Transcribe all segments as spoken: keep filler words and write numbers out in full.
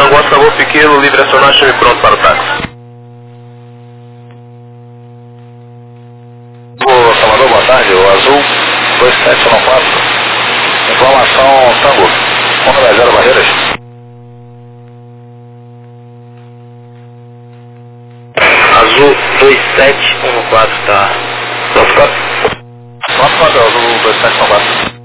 Tango Oscar Golf Kilo, livre acionar, chame pronto para o táxi. Ô, Salvador, boa tarde, o Azul dois sete um quatro. Informação Tango, Honda zero Barreiras. Azul dois sete um quatro, tá? Pronto, quatro. Pronto, quatro, Azul dois sete um quatro.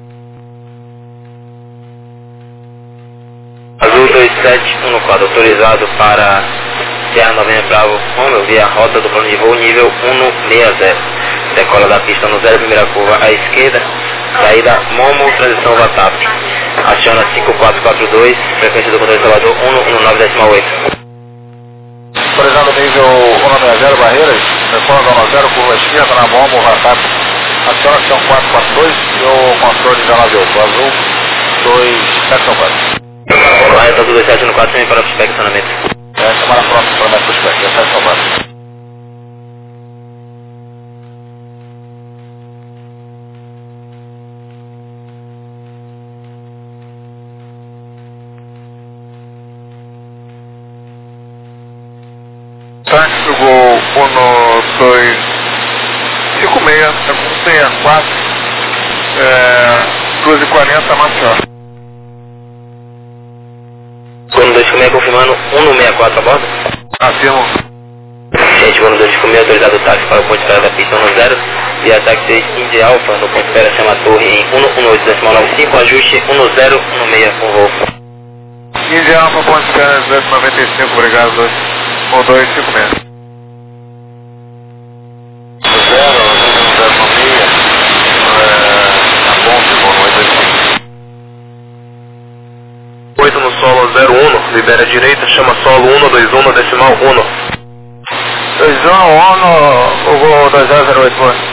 Azul dois sete um quatro, autorizado para Serra Novenha Bravo, Romeo, via rota do plano de voo nível cento e sessenta. Decola da pista no zero, primeira curva à esquerda, saída Momo, transição Vatap. Aciona cinco quatro quatro dois, frequência do controle de Salvador cento e dezenove oito. Autorizado nível cento e sessenta Barreiras, decola da zero, curva à esquerda, na Momo, Vatap. Aciona ação quatro quatro dois e o controle de nove oito, Azul dois sete um quatro. Correto, Azul dois sete um quatro, sem para o estacionamento. É, semana próxima, para mais prospecto, dois sete um quatro. Táxi do Gol um dois cinco seis, seis quatro, é, duas e quarenta, Maceió. Gol dois cinco seis confirmando cento e sessenta e quatro a bordo. Afirmo. Gente, Gol dois cinco seis autorizado o táxi para o ponto de espera da pista um zero, via táxi Indy Alpha no ponto de espera chama torre em cento e dezoito nove cinco, ajuste um zero um seis com voo. Indy Alpha, ponto de espera duzentos e noventa e cinco, obrigado, dois um dois cinco seis. oito no solo zero um, libera a direita, chama solo um dois um, decimal um. dois um um, o Gol dois zero zero oito, boa.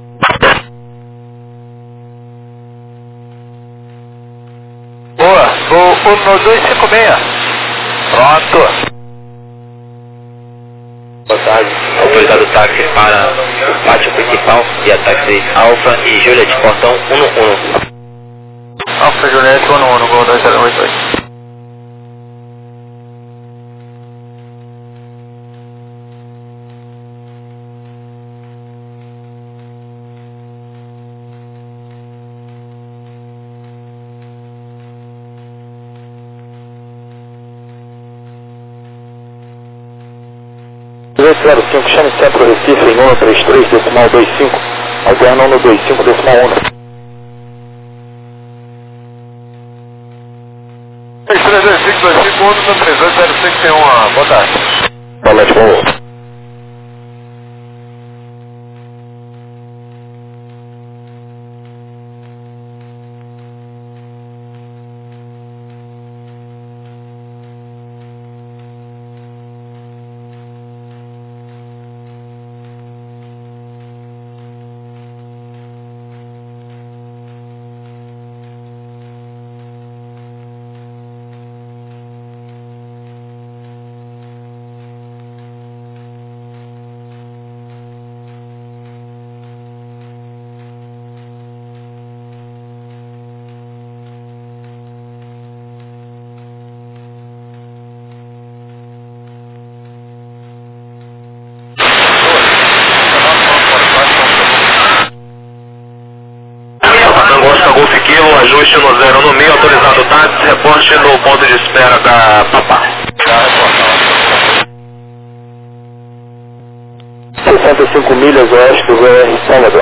Boa, Gol um dois cinco seis. Pronto. Boa tarde, autorizado o táxi para o pátio principal, via táxi Alfa e Juliet, portão um um. Alfa Juliette um um, Gol dois zero oito oito. dois zero cinco, chame Centro Recife em um três três, decimal dois cinco, alternando no dois cinco, decimal um. três três dois cinco dois cinco um, três dois zero cinco um, boa tarde. Valete, bom. Tango Oscar Golf Kilo, ajuste no zero no meio, autorizado o táxi, reporte no ponto de espera da Papá. sessenta e cinco milhas oeste do V R Salvador.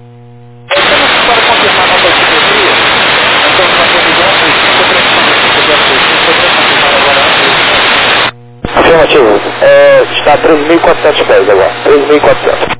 Afirmativo. É, está a treze mil e quatrocentos pés agora. treze mil e quatrocentos.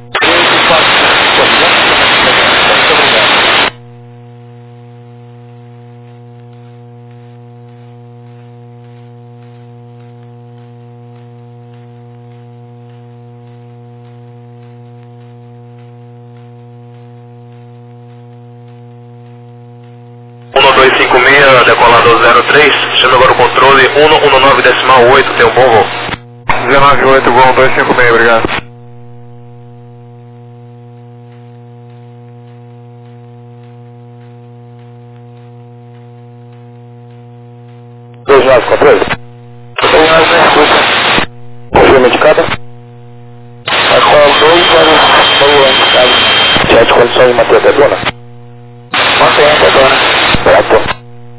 um dois cinco seis, decolador zero três, chama agora o controle cento e dezenove decimal oito, tem um bom voo. dezenove oito, Gol dois cinco seis, obrigado. dois nove quatro oito. Confirma indicada. Ecol dois, boa indicada. Sete condições de manter a dona. Mantém a dona. Certo.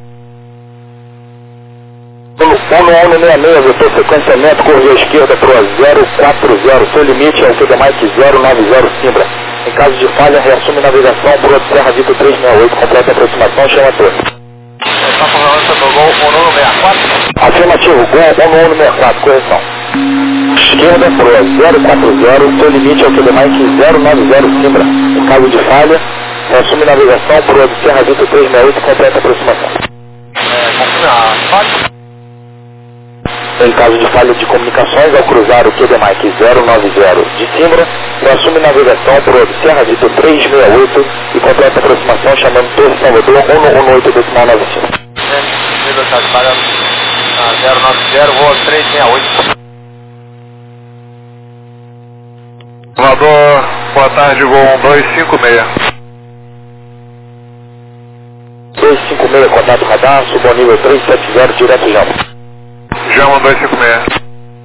um no um seis seis, vetor sequenciamento, corrija à esquerda para o zero quatro zero, seu limite é o Q D Mike zero nove zero Simbra. Em caso de falha, reassume navegação por outro Serra Vitor trezentos e sessenta e oito, completa a aproximação, chama a torre. Está falando do Gol um um seis quatro? Afirmativo, Gol um um seis quatro, correção. Esquerda para o zero quatro zero, seu limite é o Q D Mike zero nove zero Simbra. Em caso de falha, reassume navegação por outro Serra Vitor trezentos e sessenta e oito, completa a aproximação. É, confirma, falha. Em caso de falha de comunicações, ao cruzar o Q D Mike zero nove zero de Simbra, reassume navegação por outro Serra Vitor trezentos e sessenta e oito e completa a aproximação chamando Torre Salvador um um oito decimal nove cinco. Velocidade para zero nove zero, voa trezentos e sessenta e oito. Salvador, boa tarde, Gol um dois cinco seis. dois cinco seis, contato radar, suba ao nível trezentos e setenta, direto Jama. Jama dois cinco seis.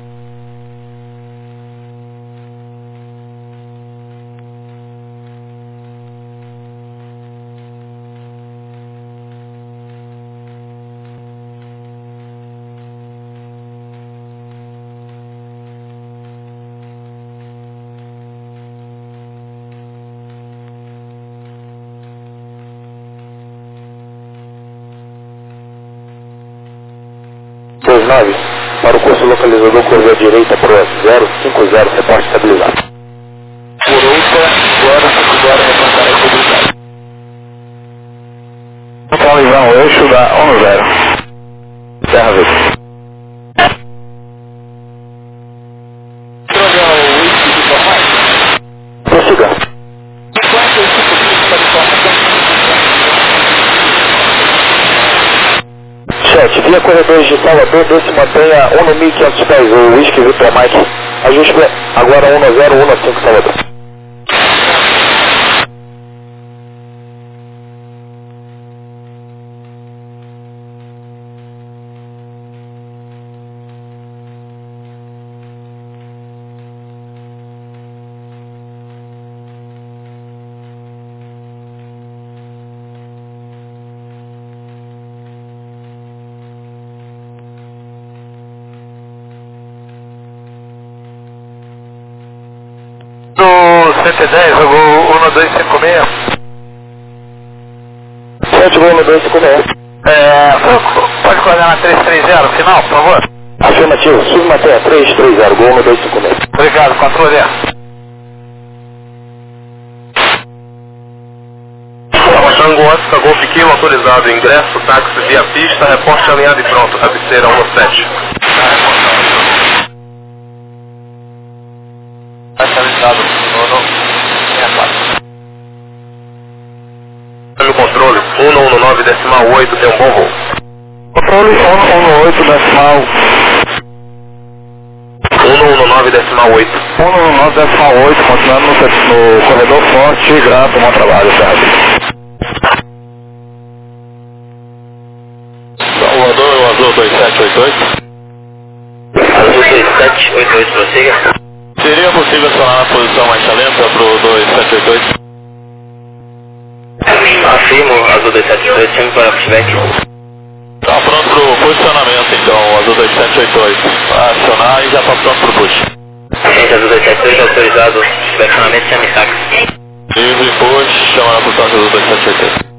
dois nove, para o curso localizador, correr à direita para o zero cinco zero, reporte estabilizado. Direita, zero cinco zero, reportar estabilizado. Atualizar o eixo da um zero. Serra Vitor. Trocar o whisky de tomate. Prossiga. cinquenta e cinco bits para informação. Chat, via corredores de Salvador, desce mantenha um no mil e quinhentos pés, o Whisky Victor Mike. Ajuste agora um no zero um no cinco Salvador. cento e dez, o um dois cinco seis. Sete Gol um dois cinco seis. É, pode coordenar trezentos e trinta, final, por favor? Afirmativo, submantenha trezentos e trinta, Gol um dois cinco seis. Obrigado, controle. Tango Oscar, Golf Kilo autorizado, ingresso, táxi via pista, reporte alinhado e pronto, cabeceira um sete. Atualizado, no sessenta e quatro. No controle, um um nove decimal oito, tem um bom voo. Controle um um oito decimal. um um nove decimal oito. um um nove decimal oito, continuando no, no corredor forte, grato, bom trabalho, Serra. Salvador, o Azul dois sete oito oito. Azul dois sete oito oito, prossiga. Seria possível acionar a posição mais lenta para o dois sete oito oito? Afirmo, Azul dois sete oito oito, chame para pushback. Está pronto para o posicionamento então, Azul dois sete oito oito. Vai acionar e já está pronto para o push. Gente, Azul dois sete oito autorizado, flexionamento, chame sax. Livre push, chama a posição de Azul dois sete oito oito.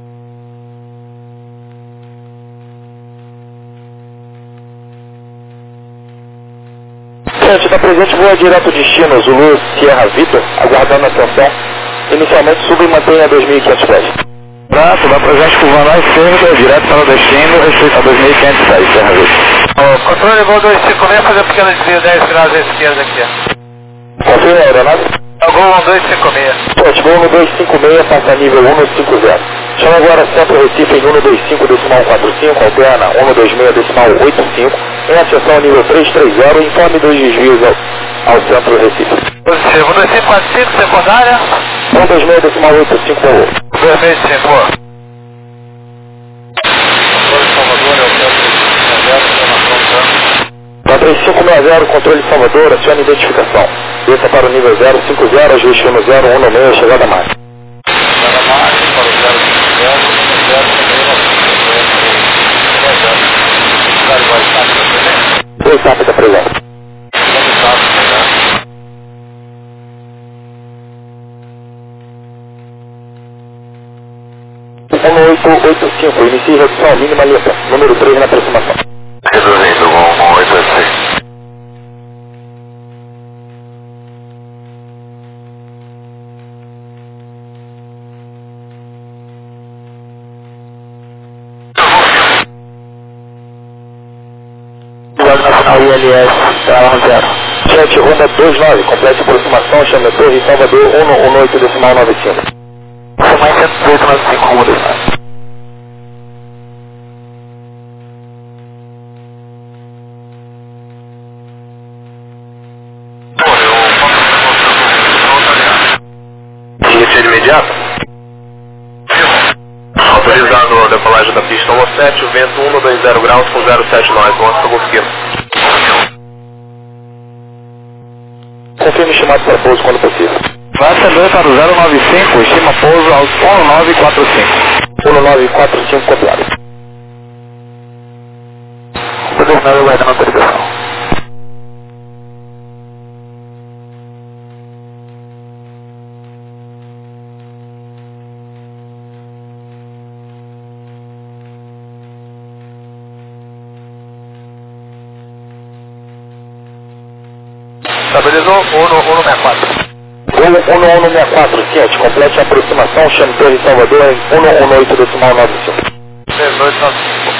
Está presente, voa direto destino, Zulu Sierra Vitor, aguardando a atenção. Inicialmente suba e mantenha dois mil e quinhentos pés. Prato, vai presente curvando à esquerda, direto para o destino, respeito a dois mil e quinhentos pés, Serra Vitor. O controle Gol dois cinco seis, fazer um pequeno desvio dez graus à esquerda aqui. Confirma a aeronave? É o Gol um dois cinco seis. Pode, Gol um dois cinco seis, passa nível um cinco zero. Chama agora Centro Recife em um dois cinco decimal quatro cinco, alterna um dois seis decimal oito cinco, em acessão ao nível trezentos e trinta, informe dos desvios ao, ao Centro Recife. Positivo, um dois cinco quatro cinco, secundária. um dois seis decimal oito cinco, dois seis cinco. Salvador é o centro de três cinco seis zero, controle Salvador, acione identificação. Desça para o nível zero cinco zero, ajuste no zero um seis, chegada máxima. Chegada máxima para o zero cinco zero, zero Oi, T A P está presente. um oito oito cinco, inicie redução mínima limpa, número três na aproximação. Reduzindo, um oito oito cinco. Nacional I L S, zero. Jet rumo dois nove, complete aproximação, chame Torre Salvador um um oito decimal nove cinco. Mais cento e dezoito nove cinco, rumo dois nove. Início de imediato. Autorizado a decolagem da pista um sete, vento cento e vinte graus com zero sete nove, Oscar Golf Kilo. Confirme chamado para pouso quando possível. Vai ascender para o zero nove cinco, estima pouso aos um nove quatro cinco. um nove quatro cinco copiado. O terminal aguardando a autorização. Estabilizou um um seis quatro. um um seis quatro, sete, complete a aproximação, chame Torre Salvador em um um oito decimal nove cinco. dezoito nove cinco.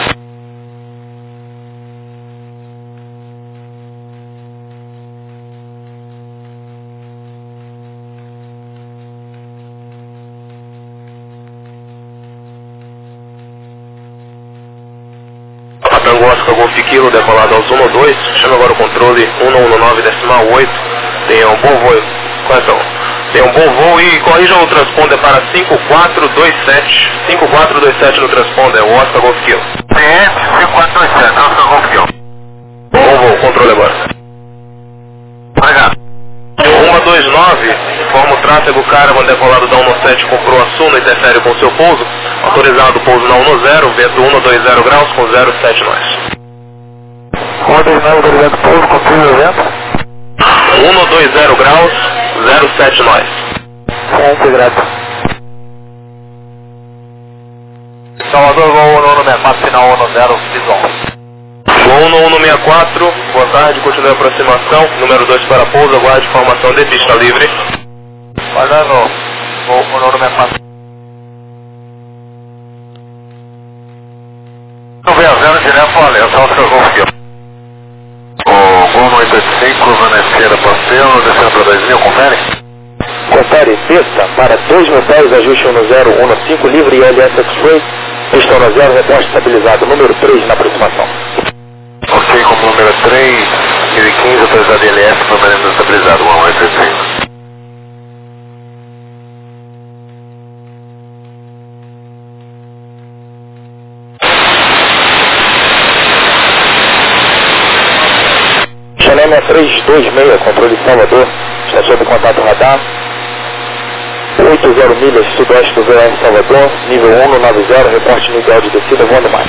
Tango Oscar Golf Kilo, decolado aos um dois, chama agora o controle um um nove decimal oito, tenha um bom voo, correção, tenha um bom voo e corrijam o transponder para cinco quatro dois sete, cinco quatro dois sete no transponder, o Oscar Golf Kilo. T S cinco quatro dois sete, Oscar Golf Kilo. Bom voo, controle agora. Obrigado. um dois nove, informa o tráfego Caravan decolado da um sete com proa sul, não interfere com o seu pouso, autorizado o pouso na um zero, vento cento e vinte graus com zero sete nós. um dois nove, autorizado pouso, confirma o vento. cento e vinte graus, zero sete nós. Ciência grata. Salvador, voo um um seis quatro, final um zero, visual. Voo um um seis quatro, boa tarde, continue a aproximação, número dois para pouso, aguarde informação de pista livre. Guardando, voo um um seis quatro. No V zero direto ao Alento, Oscar Golf Kilo. O um oito oito cinco, zona esquerda parceiro, descendo para dois mil, confere? Confere, pista para dois mil pés, ajuste um zero um cinco, livre I L S X-Ray, pista um zero, reposte estabilizado, número três na aproximação. Ok, como número três, mil e quinze, autorizado I L S, permanecendo estabilizado, um oito oito cinco. Chanel três dois seis, controle Salvador, está sob contato radar, oitenta milhas sudoeste do V R Salvador, nível um nove zero, reporte no ideal de descida, voando mais.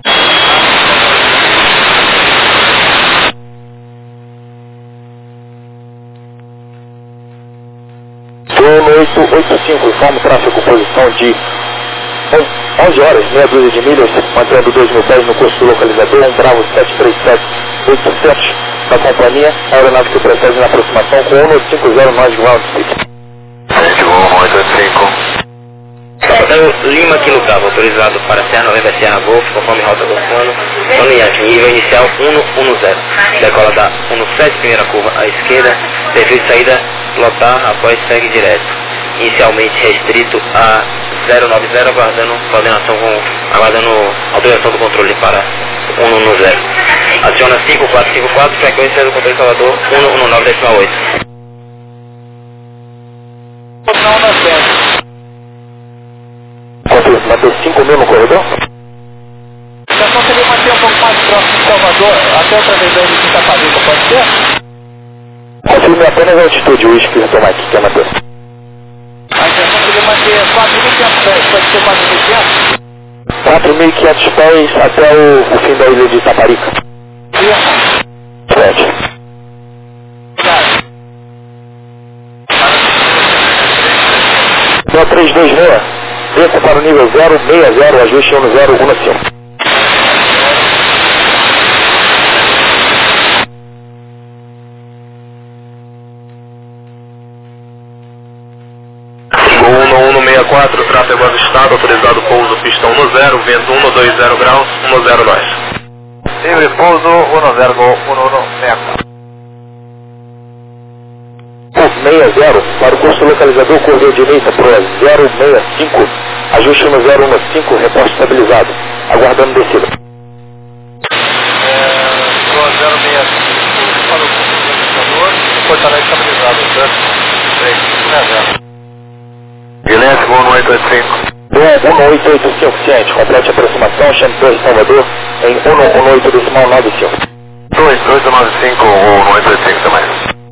oito oito cinco, informa o tráfego posição de onze horas, meia dúzia de milhas, mantendo dois mil pés no curso do localizador, um Bravo sete três sete oitocentos da companhia, a aeronave que procede na aproximação com um cinco zero nós ground speed. Gente, um oito oito cinco. Salvador Lima Kilo Bravo, autorizado para Serra Novembro Serra Golf, conforme rota do plano, plano Yankee, nível inicial um um zero, decola da um sete, primeira curva à esquerda, perfil de saída, lotar, após segue direto, inicialmente restrito a zero nove zero, aguardando coordenação com, aguardando autorização do controle para um um zero. Aciona cinco quatro cinco quatro, frequência do controle Salvador um um nove decimal oito. Não na frente. Confirma, manter cinco mil no corredor? Já conseguiu manter um pouco mais próximo de Salvador, até outra vez aí de Itaparica, pode ser? Confirme apenas a altitude, o Whisky Victor Mike, quer manter. A intenção seria manter quatro mil e quinhentos pés, pode ser quatro mil e quinhentos? quatro mil e quinhentos pés até o, o fim da ilha de Itaparica. Isso. Certo. Claro. Então, três dois seis, desça para o nível zero seis zero, ajuste um zero um cinco. um um seis quatro, tráfego avistado, autorizado pouso, pistão no zero, vento um dois zero graus, um zero nós. Livre pouso, um zero um um seis quatro. seis zero, para o curso localizador, curva direita para zero seis cinco, ajuste um zero um cinco, reposto estabilizado, aguardando descida. É, zero seis cinco, para o curso localizador, Porto Alegre estabilizado, três cinco zero. Guilherme, um oito oito cinco. um oito oito cinco, ciente, complete a aproximação, chame Torre Salvador em um um oito decimal nove cinco. dois dois nove cinco, um oito oito cinco também.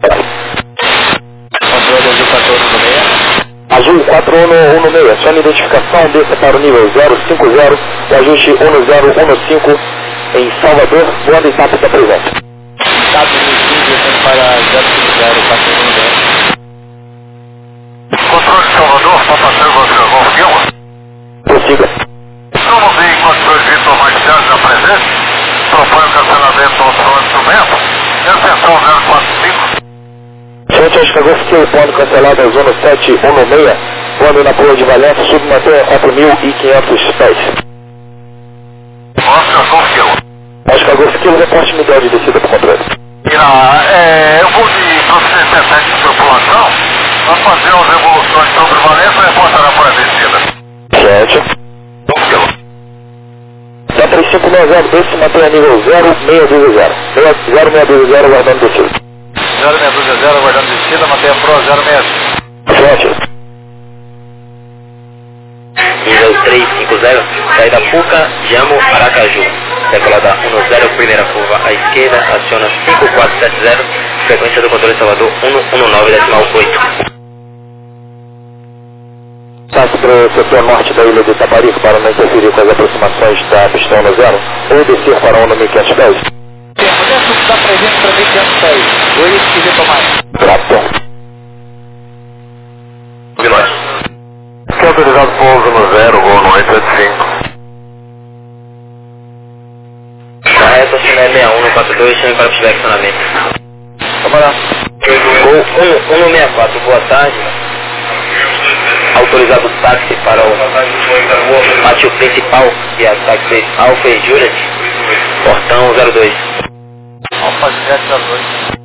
Controle azul quatro um seis. Azul quatro um um seis, chame identificação, desça para o nível zero cinco zero, o ajuste um zero um cinco em Salvador, voando etapa está presente. Estados Unidos, descendo para zero cinco zero quatro um seis. Controle de Salvador, só passando você confirma. Prossiga. Estamos em controle de Vitor Marciano na presença. Propõe o cancelamento ao som instrumento. Atenção zero quatro cinco. Frente ao Chicago Skill, plano cancelado na zona sete um seis, plano na Pula de Valença, submanter a quatro mil e quinhentos pés. Oscar confirma. Ao Chicago Skill, reporte medial de descida para controle. Irá, é, eu vou de procedimento de tripulação. Vamos fazer as evoluções sobre Valença e reportará para a descida. Certo. Confirma. Da três cinco seis zero, esse mantém a nível zero seis dois zero. zero seis dois zero, guardando descida. zero seis dois zero, aguardando descida, mantenha Pro zero seis. Certo. Nível três cinco zero, saída Puca, Jamo, Aracaju. Decolada um zero, primeira curva à esquerda, aciona cinco quatro sete zero, frequência do controle Salvador um um nove decimal oito. Passe para o setor norte da ilha de Itaparica para não interferir com as aproximações da pistão no zero, ou descer para um mil e quinhentos pés. Tempo, desce da presença para mil e quinhentos pés. Eu ia esquecer tomar. Trato. E nós. Que autorizado pouso no zero, gol no oito oito cinco. Reta Chile seis um quatro dois, chame para flexionamento. Vamos lá. Gol um um seis quatro, boa tarde. Autorizado táxi para o pátio principal, que é a táxi Alfa e Juliet, portão zero dois. Alfa Juliet zero dois.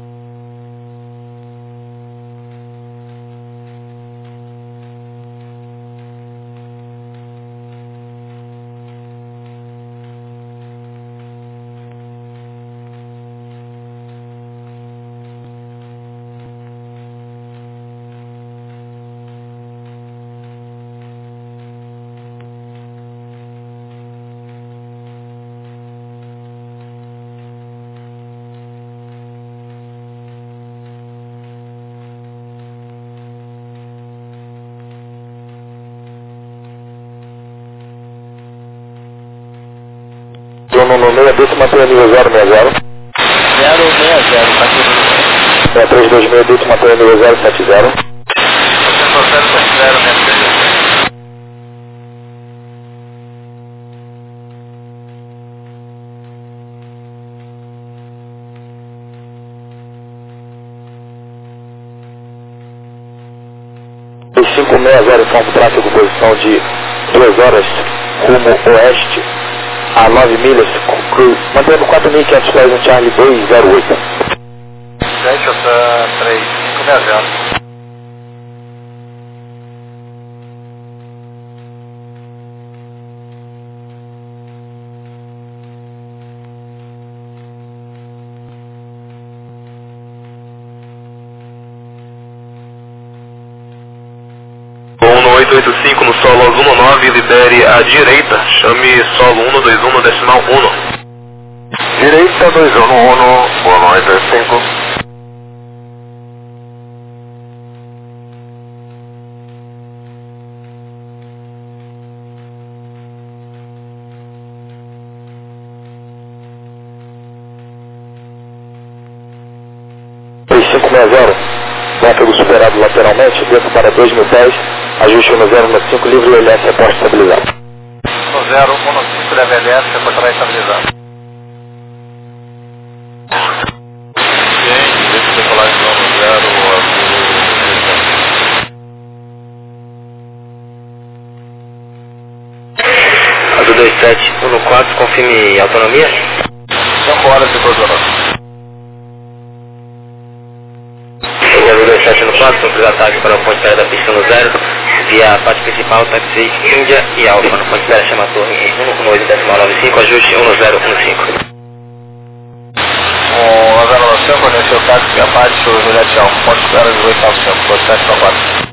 No meio desse mantém a nível zero seis zero. zero seis zero, tá aqui. É três dois seis desse mantém a nível zero sete zero. zero sete zero, né? cinco seis zero, informa o tráfego, posição de duas horas, rumo oeste, a nove milhas, cruise, mantendo quatro mil e quinhentos pés no Charlie dois zero oito. Delta três cinco seis zero. oito oito cinco no solo azul no nove, libere à direita, chame solo um dois um no decimal um. Pista dois um um, boa noite, cinco. três cinco seis zero, tráfego superado lateralmente, desça para dois mil pés, ajuste um zero um cinco, livre L S, reposte estabilizado. um zero um cinco, leve L S, reposte estabilizado. Gente, deixa eu decolar de novo, zero, Azul dois sete um quatro, confirme autonomia. cinco horas e doze horas. Azul dois sete um quatro, cumprir ataque para o ponte aéreo da pista no zero, via a parte principal, táxi Índia e Alfa, no ponte aéreo chama torre um um oito decimal nove cinco, ajuste um zero um cinco. um zero nove cinco, conheceu o táxi Apache, o Juliette Alfa, ponte espera de oito nove cinco, dois sete nove quatro.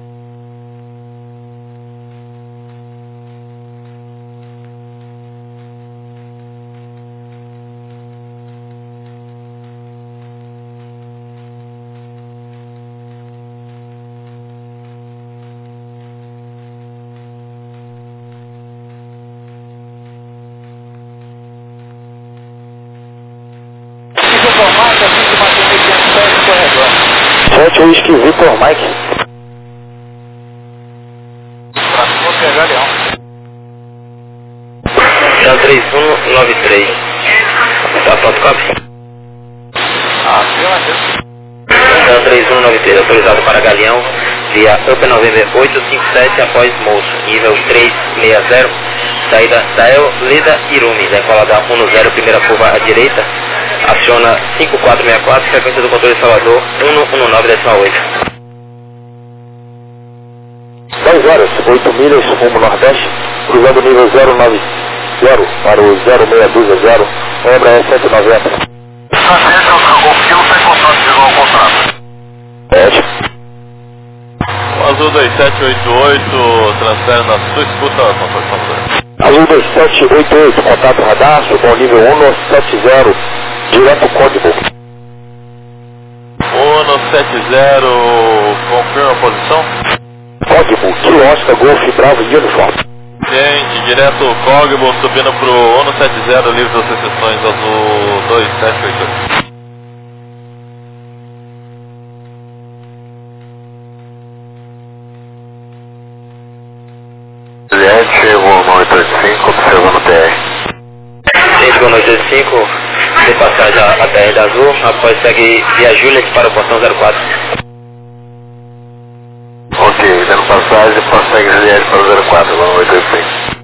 sete Whisky Victor Mike. Tráfego P H Leão. Então três um nove três. Tá pronto, copy? Afirmativo. Então três um nove três, autorizado para Galeão, via Open November oito cinco sete após Moço, nível três seis zero, saída Dael Lida Irumi, decola da um zero, primeira curva à direita, aciona cinco quatro seis quatro, frequência do controle Salvador um um nove decimal oito. dez horas, oito milhas, rumo nordeste, cruzando o nível zero nove zero para o zero seis dois zero, lembra é cento e noventa. Estratégia, o fio sem contato, desligou o contrato. Ótimo. Azul dois sete oito oito, transfere na sua escuta, controle Salvador. Azul dois sete oito oito, contato radar, suba ao nível um sete zero, direto código. um sete zero, confirma a posição. Código, Kilo Oscar Golf Bravo Uniform. Gente, direto Cogbo, subindo pro um sete zero, livre das recepções, azul dois sete oito oito. Juliette, boa noite, oito cinco, observando T R. Gente, boa noite, oito cinco, de passagem a T R da Azul, após segue via Juliet para o portão zero quatro. Ok, dando passagem, prossegue Juliette para o zero quatro, boa noite, oito cinco.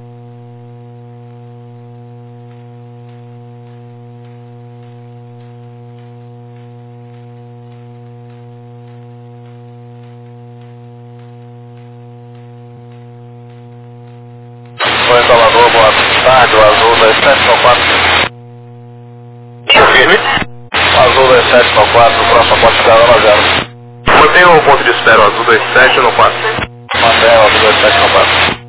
Oi, Salvador, boa tarde, o azul dois sete nove quatro. Confirme. O azul dois sete nove quatro, próxima ponte escala nove zero. Mantenha o ponto de espera, o azul dois sete nove quatro. Mantenha o azul dois sete nove quatro.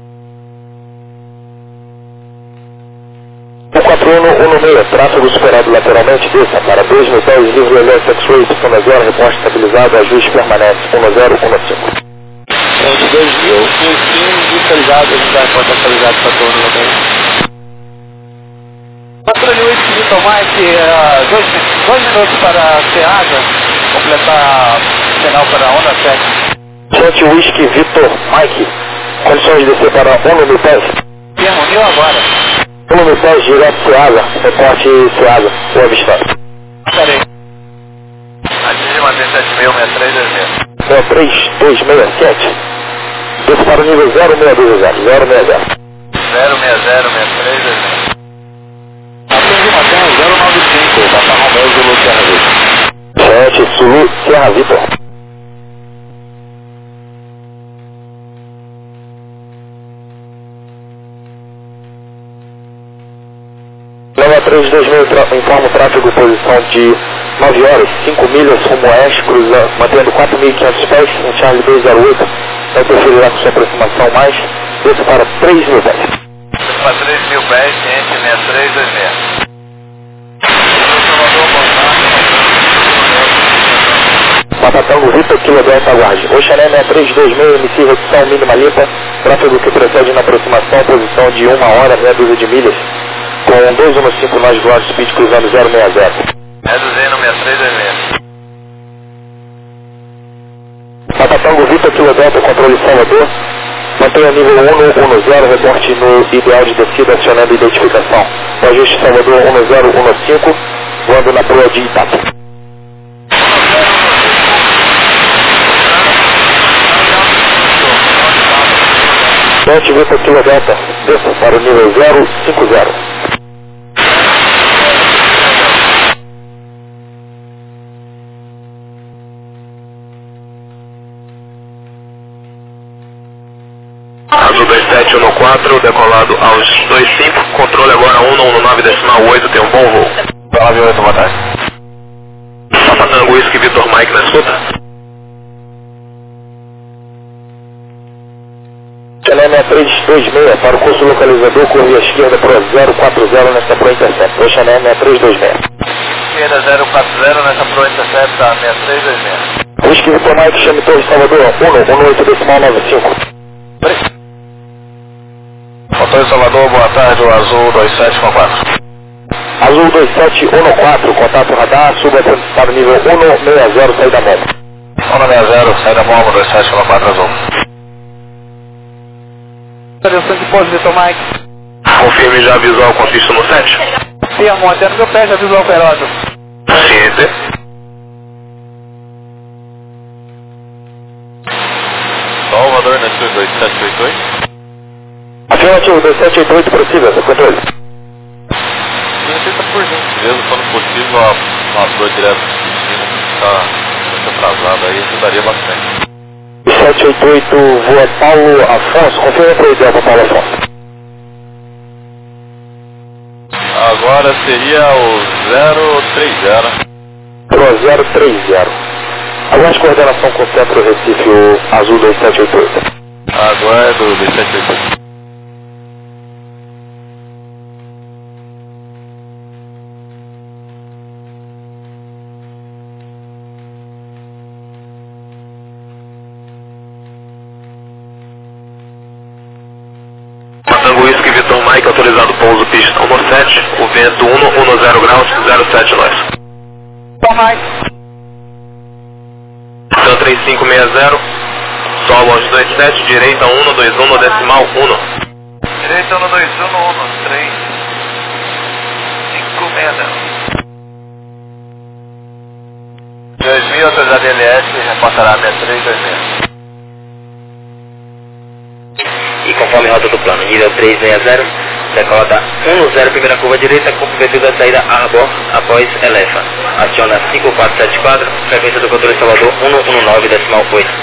O quatro um um seis, tráfego superado lateralmente, desça para dois mil pés, livre L S X oito, zero zero, reposte estabilizado, ajuste permanente, um zero um cinco. De dois mil, mil digitalizado, a gente vai reportar atualizado para todo mundo também. Patrulha oito Vitor Mike, uh, dois, dois minutos para Ceasa, completar o sinal para a onda sete. sete Whisky Victor Mike, condições de descer para um mil pés. Termo mil agora. um mil pés, direto Ceasa, reporte Ceasa, boa vista. Peraí. Atinge manter sete mil, sessenta e três dois mil. zero três dois seis sete, desça para o nível zero seis dois zero, zero seis zero. zero seis zero, sessenta e três dois mil. Atinge Matheus zero nove cinco, Tata Romeu Zulu Serra Vitor. sete Zulu Serra Vitor. Nova três dois mil, informa o tráfego posição de nove horas, cinco milhas, rumo oeste, cruzando, mantendo quatro mil e quinhentos pés, em Charlie dois zero oito, não interferirá com sua aproximação mais, desça para três mil pés. Para três mil pés, ciente sessenta e três dois mil. Papa Tango Vitor, Kilo Delta, aguarde. Oxané seis três dois seis, emitir redução mínima limpa, tráfego que procede na aproximação, posição de uma hora, meia dúzia de milhas, com dois um cinco nós do lado speed cruzando zero seis zero. Reduzindo seis três dois seis. Papa Tango Vitor, Kilo Delta, controle Salvador, mantenha nível um um zero, reporte no ideal de descida, acionando identificação. O ajuste Salvador um zero um cinco, voando na proa de Itapu. Ponte Vitor Kilo Delta, desça para o nível zero cinco zero. Azul dois sete um quatro, decolado aos dois cinco, controle agora um um nove decimal oito, tem um bom voo. nove oito, boa tarde. Papa Tango Whisky Vitor Mike na escuta. Oxané seis três dois seis, para o curso localizador, corrida esquerda para zero quatro zero nesta Pro Intercept. Oxané seis três dois seis. Esquerda zero quatro zero nessa Pro Intercept, tá seis três dois seis. Whisky Vitor Mike, chame Torre Salvador, um um oito decimal nove cinco. Motor Salvador, boa tarde, o Azul dois sete um quatro. Azul dois sete um quatro, contato radar, suba para o nível um seis zero, saída Momo. um seis zero, saída Momo, dois sete um quatro, Azul. Direção de pouso, Vitor Mike. Confirme já visual com pista no sete. Sim, amor, até no meu pé já visual operado. Ciente. Salvador, Nestor dois sete oito oito. Afirmativo, dois sete oito oito, possível, seu controle. Tenta por gentileza, quando possível, a uma dor direto de cima, que está muito atrasada aí, ajudaria bastante. sete oito oito, voa Paulo Afonso, confirma para o ideal para Paulo Afonso. Agora seria o zero três zero. Pro zero três zero. Aguarde coordenação com o Centro Recife, o Azul dois sete oito oito. Aguardo dois sete oito oito. Tango Whisky Vitor Mike, autorizado pouso pista um sete, o vento um um zero graus, zero sete nós. Vitor Mike. Então três cinco seis zero, solo aos dois sete, direita um dois um decimal um. Direita um dois um um três cinco seis zero. dois mil, autorizado L S, reportará seis três dois seis. E conforme rota do plano, nível três seis zero, decolada um zero, primeira curva direita, com cobertura da saída Arbor após Elefa. Aciona cinco quatro sete quatro, frequência do controle Salvador um um nove decimal oito.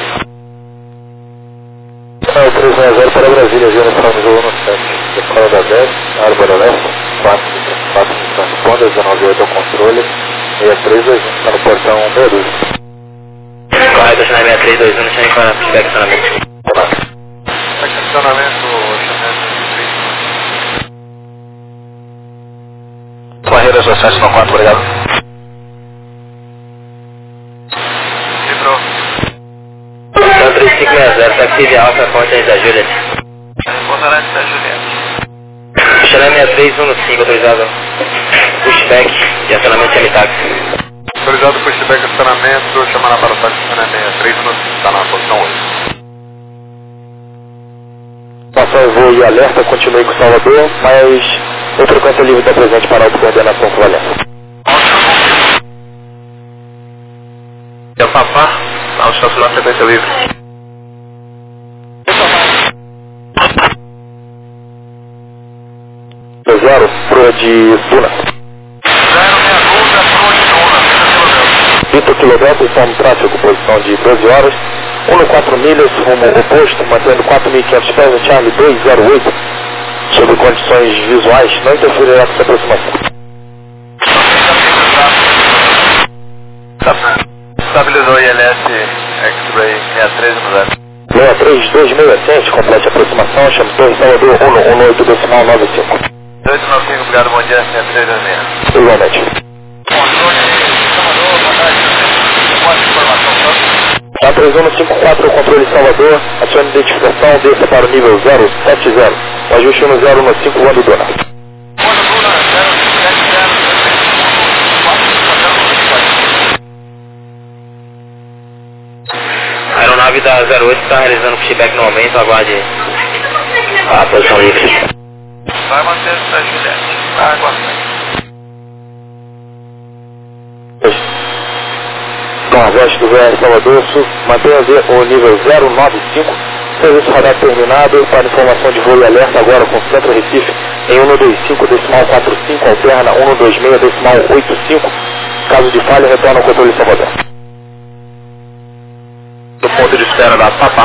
É o três seis zero para Brasília, Gênesis Francisco um sete. Decolada dez, Arbor Elefa, quatro quatro transponda, dezenove oito ao controle, seis três dois um, está no portão seis dois. Correto, Oxané seis três dois um, deixa eu para feedback acionamento. Estacionamento, Barreiras dois sete um quatro, obrigado. Vibrou. Então três cinco seis zero, taxi Alfa, ponte da Juliet. Pontarante da Juliet. Oxané seis três um cinco, autorizado pushback e acionamento de táxi. Autorizado pushback, acionamento, chamar para o táxi seis três um cinco, está na posição oito. Passou o voo e alerta, continue com o Salvador, mas o frequência livre está presente para a coordenação com Valença. É o Papá, ao estacionar frequência livre. Zero, proa de Duna. Vitor Quilomètro, está no tráfego, posição de doze horas. um quatro milhas, rumo oposto, mantendo quatro mil e quinhentos pés no Charlie dois zero oito, sob condições visuais, não interferirá com essa aproximação. Estabilizou o I L S X-Ray seis três um zero. seis três dois seis sete, complete a aproximação, chama Torre Salvador um um oito decimal nove cinco. dois nove cinco, obrigado, bom dia, seis três dois seis. Igualmente. Controle, Salvador, boa tarde. Qual a informação? três um cinco quatro, controle Salvador, acione identificação, desça para o nível zero sete zero, o ajuste um zero um cinco, voando Duna. A aeronave da zero oito está realizando pushback no momento, aguarde a posição livre. Vai manter essa Juliette. Vai aguardando. Nordeste do V R Salvador Sul, mantenha o nível zero nove cinco, serviço radar terminado, para informação de voo e alerta agora com Centro Recife em um dois cinco decimal quatro cinco, alterna um dois seis decimal oito cinco, caso de falha retorna ao controle Salvador. Do ponto de espera da Papá.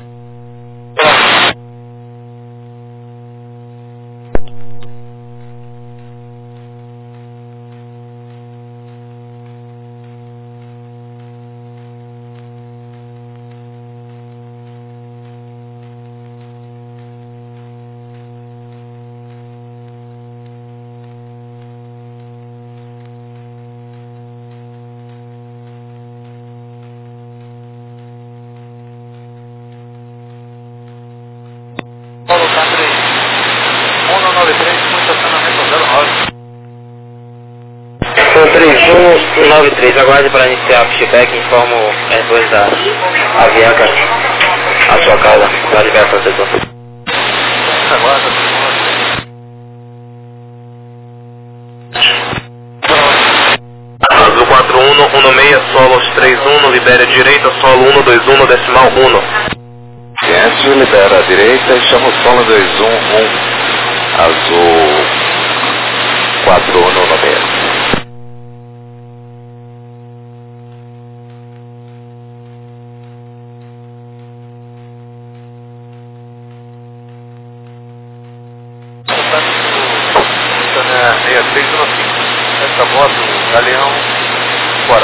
Colocar três. um nove três, com estacionamento zero nove. Com três um nove três, aguarde para iniciar o pushback, informo depois da Avianca a sua casa, para liberar o setor. Aguarda, Azul quatro um um seis, solo três um, libera direita, solo um dois um, decimal um. Ciência, libera a direita e chama o solo dois um um, azul quatro um no meio. seis três um cinco, essa moto, Galeão, fora.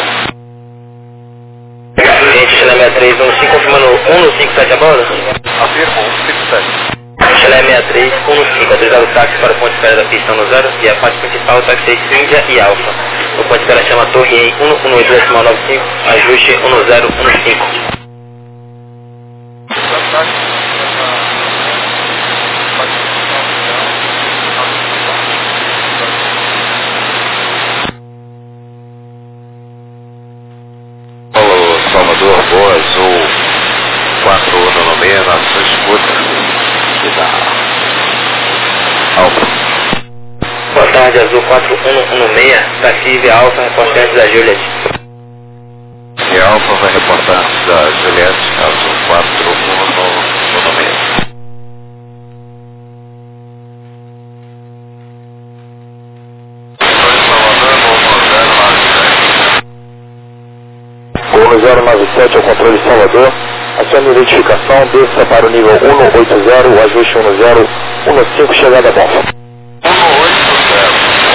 Gente, Chalé sessenta e três um cinco, confirmando um cinco sete a bordo? Afirmo, um cinco sete. Chalé sessenta e três um cinco, autorizado o táxi para o ponto de espera da pista no zero e a parte principal, táxi Índia e Alfa. O ponto de espera chama Torre em um um oito decimal nove cinco, ajuste um zero um cinco. Salvador, Boa Azul quatro um no meio, na sua escuta e da Alfa. Boa tarde, Azul quatro um um seis, táxi via Alfa, reportante da Juliette. E a Alfa vai reportar da Juliette, Azul quatro um no meio. Gol zero nove sete ao controle Salvador, acione identificação, desça para o nível um oito zero, o ajuste um zero um cinco, chegada bom. um oito zero,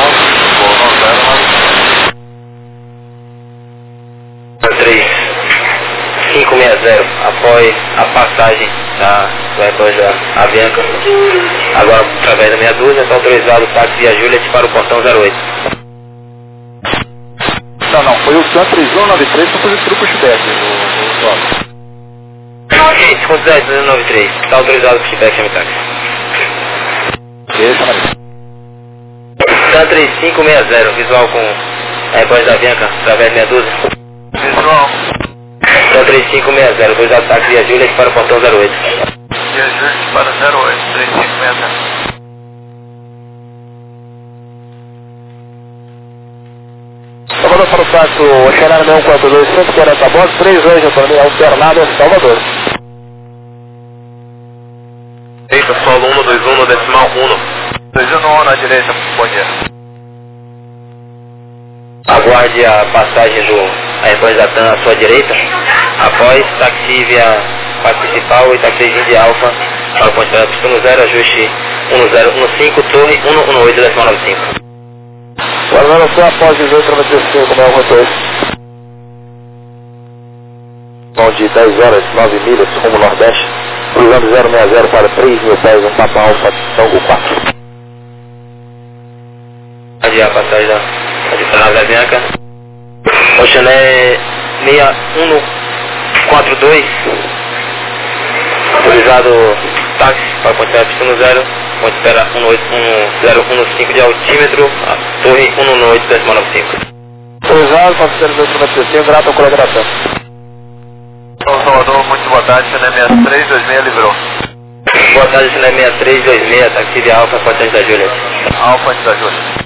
três cinco seis zero, após a passagem da depois da Avianca, agora através da meia dúzia, está autorizado o táxi via Juliette para o portão zero oito. Não, não, foi o Sun três um nove três para fazer tudo pro pushback, o solo. Ok, desconto dez um nove três, está autorizado o pushback, chame táxi. Ok, chama aí. Sun três cinco seis zero, visual com a repórter da Avianca, através da meia dúzia. Visual. Sun três cinco seis zero, autorizado o táxi via Juliette para o portão zero oito. Via Juliette para zero oito, três cinco seis zero. Salvador para o táxi, o Xanara um quatro dois, cento e quarenta bordo, três hoje, autonomia alternada, Salvador. Direita, solo um dois um, decimal um. dois um na direita, bom dia. Aguarde a passagem do aeroporto da TAM à sua direita, após táxi via parte principal e táxi de Alfa para o ponto de pista no zero, ajuste um zero um cinco, torre um um oito decimal nove cinco. Guardando só após dezoito noventa e cinco, meu roteiro. Bom de dez horas, nove milhas, rumo nordeste, cruzando zero seis zero para três mil pés, um Papa Alfa, Tango quatro. A passagem da adicional da Avianca. Oceané seis um quatro dois, autorizado táxi para ponte espera pista no zero, ponte espera um zero um cinco de altímetro, a torre cento e dezenove vírgula noventa e cinco. Autorizado, passageiro dois mil e cinco, grato ao colaboração. São Salvador, muito boa tarde, C N E sessenta e três dois seis liberou. Boa tarde, C N E sessenta e três dois seis, táxi de Alfa, Ponte da Júlia. Alfa, Ponte da Júlia.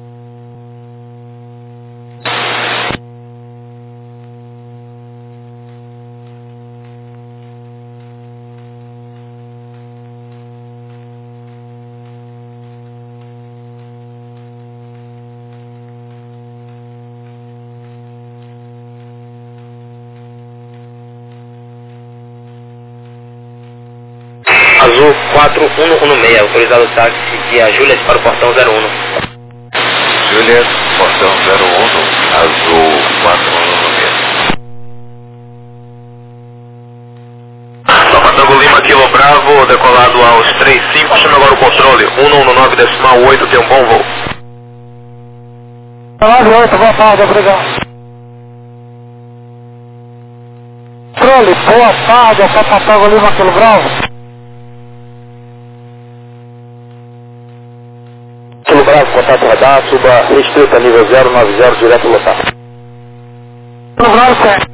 Azul quatro um um seis, autorizado o táxi de a Juliet para o portão zero um. Juliet, portão zero um, azul quatro um um seis. Salvador Lima, Kilo Bravo, decolado aos três cinco, chama agora o controle, um um nove decimal oito, tem um bom voo. nove oito, boa tarde, obrigado. Controle, boa tarde, Salvador Lima, Kilo Bravo. Kilo Bravo, contato radar, suba restrita nível zero nove zero, direto local. Kilo Bravo, certo.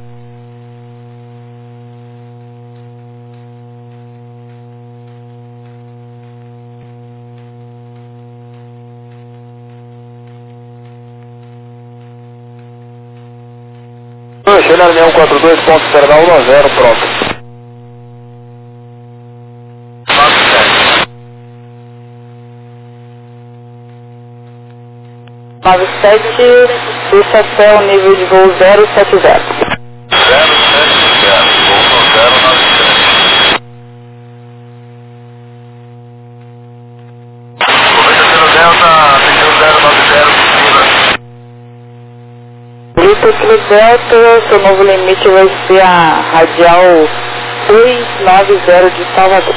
Chegando em um quatro dois, ponto terminal um zero, pronto. nove sete, deixa até o nível de voo zero sete zero. zero sete zero, voo zero nove sete. Começa Delta, pediu zero nove zero, Grito Kilo Delta, seu novo limite vai ser a radial dois nove zero de Salvador.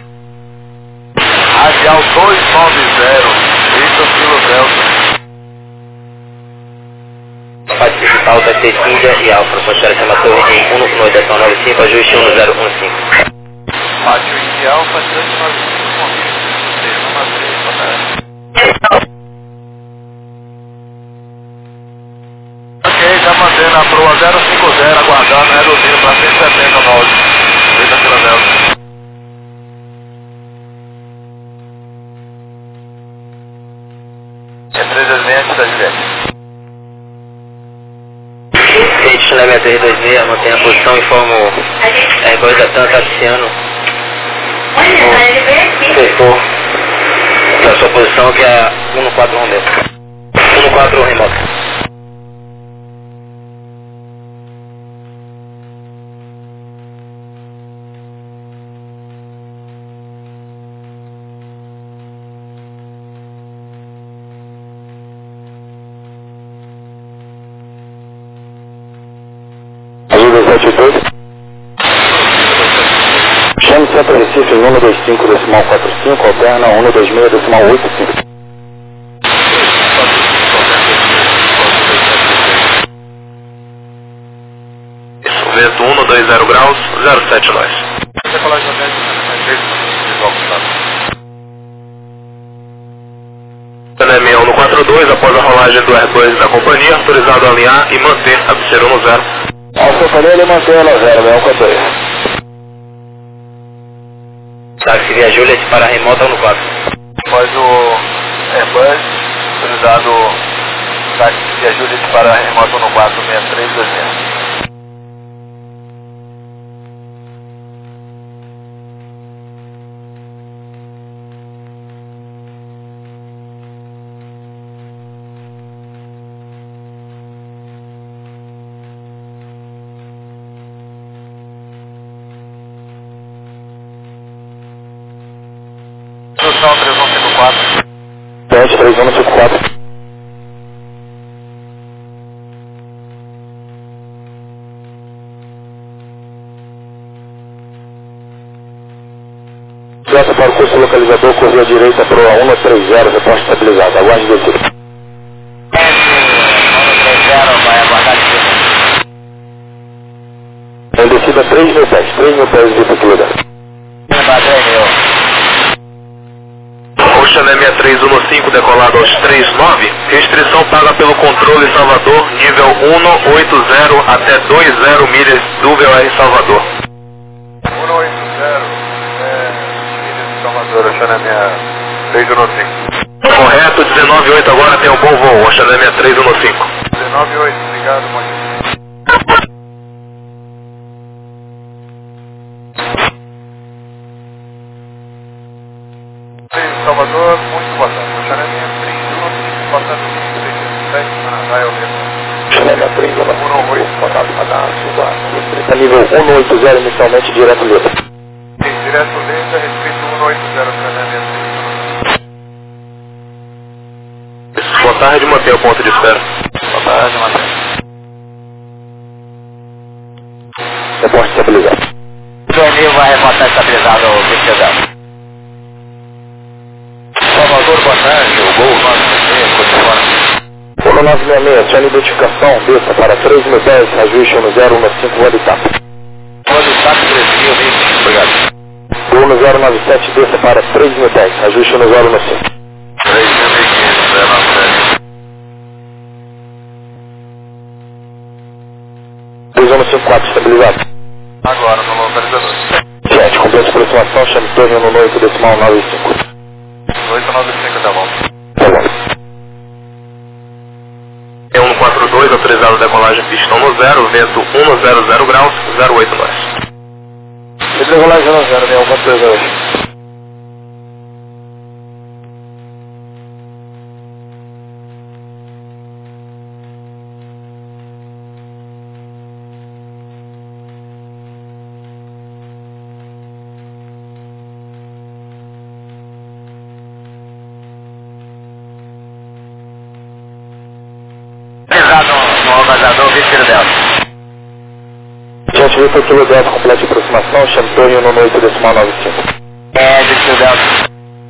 Radial dois nove zero, Grito Kilo Delta. Parte digital da T Índia e Alfa, ponte espera chama torre em um um nove vírgula noventa e cinco, ajuste um zero um cinco. Pátio Índia Alfa, dois nove cinco, ok, já mantendo a proa zero cinco zero, aguardando, reduzindo para cento e setenta e nove. Grita Kilo Delta. É três dois seis da Juliette. Rede Chilé três dois seis, mantém a posição, informo R dois da TAM Taxiano. Setor da sua posição, que é um quatro Romeo. um quatro remoto. Azul dois sete dois. Chame Centro Recife em um dois cinco decimal quatro cinco, alterna um dois seis decimal oito cinco. Isso, vento um dois zero graus, zero sete nós. C N E um quatro dois, após a rolagem do R dois da companhia, autorizado a alinhar e manter a Psero no zero. A companhia ele mantém ela zero, né? Um quatro dois. Táxi via Juliet para remota um quatro. Após o Airbus, autorizado táxi via Juliet para remoto no quatro seis três dois seis. Instrução três um cinco quatro. Teste três um cinco quatro. Delta para o curso localizador, correu à direita para o um três zero, reposta estabilizada. Aguarde descida. um três zero, vai aguardar descida. Em descida subida três mil pés, três mil pés de profundidade. Ocean sessenta e três quinze decolado aos trinta e nove, restrição paga pelo controle Salvador, nível cento e oitenta até vinte milhas do V O R Salvador. cento e oitenta, é, milhas de Salvador, Ocean sessenta e três quinze. Correto, dezenove e oito agora tem um bom voo, Ocean sessenta e três quinze. dezenove e oito, obrigado, bom dia. Salvador, muito boa tarde. Ocean sessenta e três quinze, passando seiscentos e dez, Canadá, é o mesmo. Ocean sessenta e três quinze, contato radar, suba, nível cento e oitenta inicialmente, direto livre. Sim, direto livre, respeito cento e oitenta, sessenta e três. Boa tarde, mantenha o ponto de espera. Boa tarde, Matheus. Reporte estabilizado. O Emil vai reportar estabilizado o Victor. Salvador, boa tarde, o Gol nove seis seis, Codifone. Uno nove seis seis, sua identificação, desça para três mil pés, ajuste no zero um cinco, voo de TAP. Voo de TAP três mil, vinte, obrigado. Uno zero nove sete, desça para três mil pés, ajuste no zero um cinco. três mil e quinhentos, zero nove sete. dois um cinco quatro, estabilizado. Agora, no localizador. Jet, completa aproximação, chame torre no oito decimal nove cinco. oito nove cinco, tá bom. Tá bom. É cento e quarenta e dois, autorizado decolagem pistão no zero, vento cento e graus, zero oito nós. Decolagem no zero, né? Alguma coisa hoje. No localizador, Victor Delta. Jet Victor Kilo Delta, completa de aproximação, chame torre no oito decimal nove cinco. É, Victor Delta.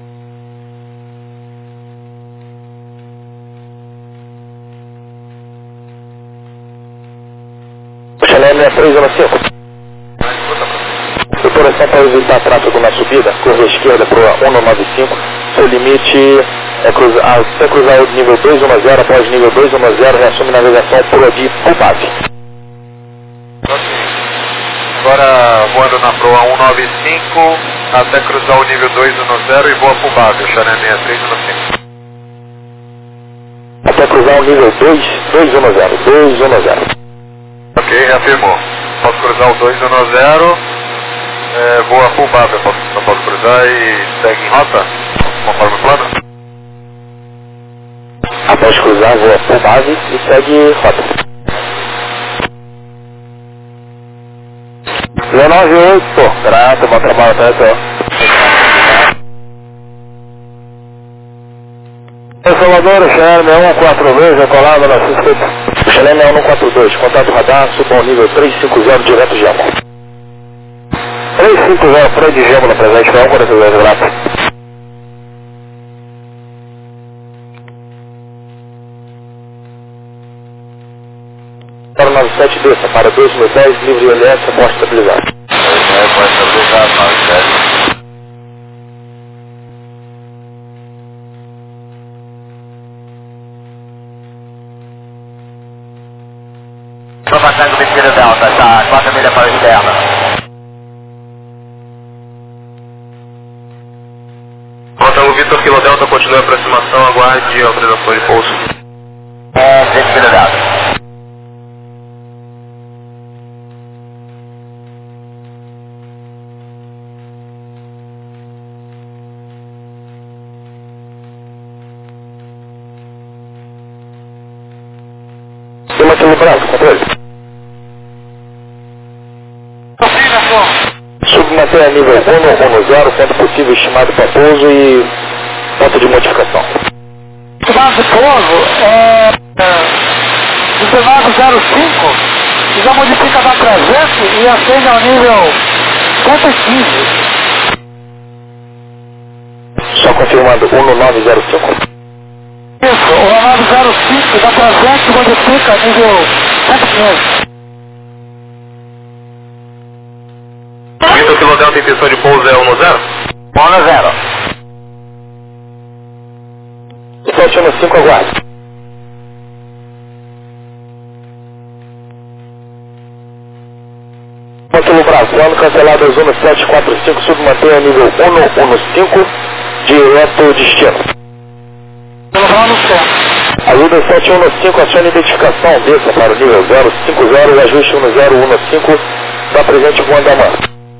Ocean sessenta e três cinco. Operação para evitar tráfego na subida, curva esquerda para o cento e noventa e cinco, seu limite é cruzar, até cruzar o nível duzentos e dez, após nível duzentos e dez, reassume navegação por de full base. Agora voando na proa cento e noventa e cinco, até cruzar o nível duzentos e dez e voa pro base, Ocean sessenta e três quinze. Até cruzar o nível dois, duzentos e dez, duzentos e dez. Ok, reafirmou. Posso cruzar o duzentos e dez, é, voa full base, eu posso, eu posso cruzar e segue em rota, conforme o plano? Após cruzar, voa full base e segue rota. dezenove e oito, grato, bom trabalho, até até. Salvador, Ocean sessenta e quatro dois, decolado na suspeita. Ocean sessenta e quatro dois, contato radar, suba ao nível trezentos e cinquenta, direto Gemo. trezentos e cinquenta, Fred Gemo no presente, foi cento e quarenta e dois, grato. zero nove sete, desça para dois mil dez, livre L S, reporte estabilizado. É, pode estabilizar, nove sete. Estou passando o Victor Delta, tá? quatro milhas para a externa. Contango Victor Kilo Delta, continue a aproximação, aguarde autorização de pouso. É, Victor Delta. Cima pelo braço, controle. Submanter a nível cento e dez, ponto possível estimado para pouso e ponto de modificação. Estimado de pouso é, é dezenove zero cinco, e já modifica para trezentos e acende ao nível cento e quinze. Só confirmando, um nove zero cinco. Isso, o nove zero cinco da trezentos modifica nível cento e quinze. Kilo Delta, intenção de pouso é um no zero? um no zero. sete um cinco, aguarde. Módulo Brasano, cancelado Zona sete quatro cinco, submantenha nível um um cinco, direto destino. Pelo centro. Ajuda sete um cinco, acione identificação, desça para o nível zero cinco zero e ajuste um zero um cinco, da presente voando da mão.